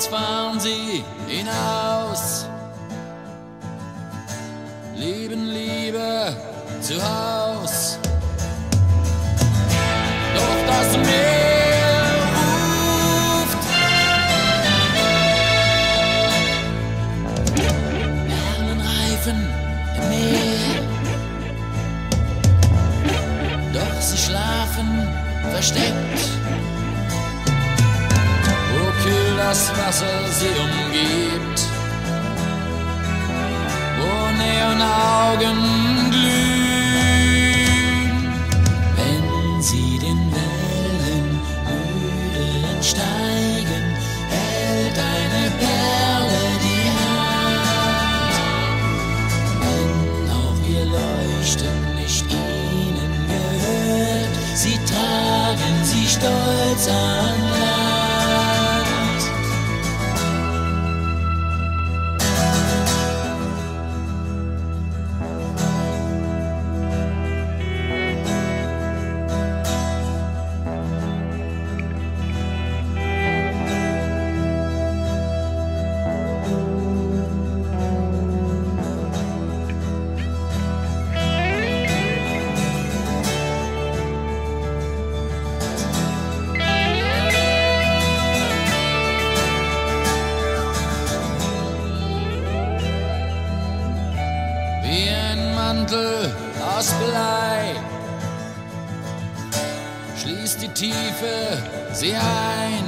Morgens fahren sie hinaus, lieben Liebe zu Haus. Doch das Meer ruft, Perlenreifen im Meer. Doch sie schlafen versteckt, wo kühl das Wasser sie umgibt, wo Neonaugen glühen. Wenn sie den Wellen müde entsteigen, hält eine Perle die Hand. Wenn auch ihr Leuchten nicht ihnen gehört, sie tragen sie stolz an Land. Aus Blei schließt die Tiefe sie ein,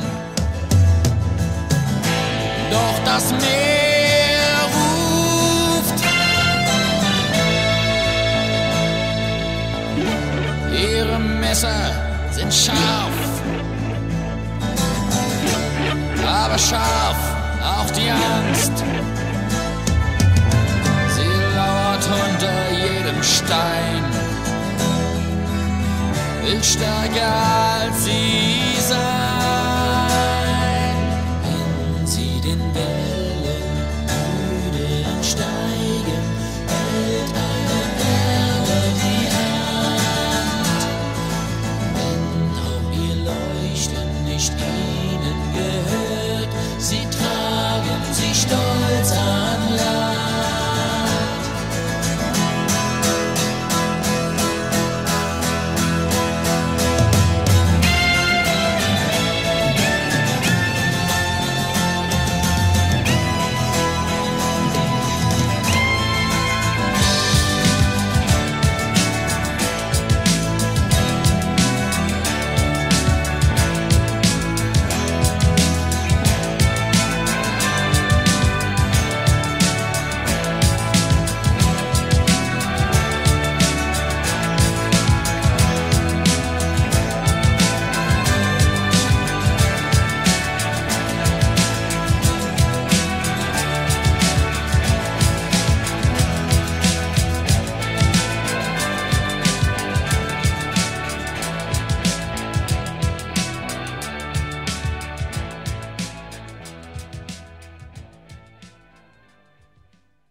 doch das Meer ruft, ihre Messer sind scharf, aber scharf auch die Angst. Unter jedem Stein will stärker als sie sein.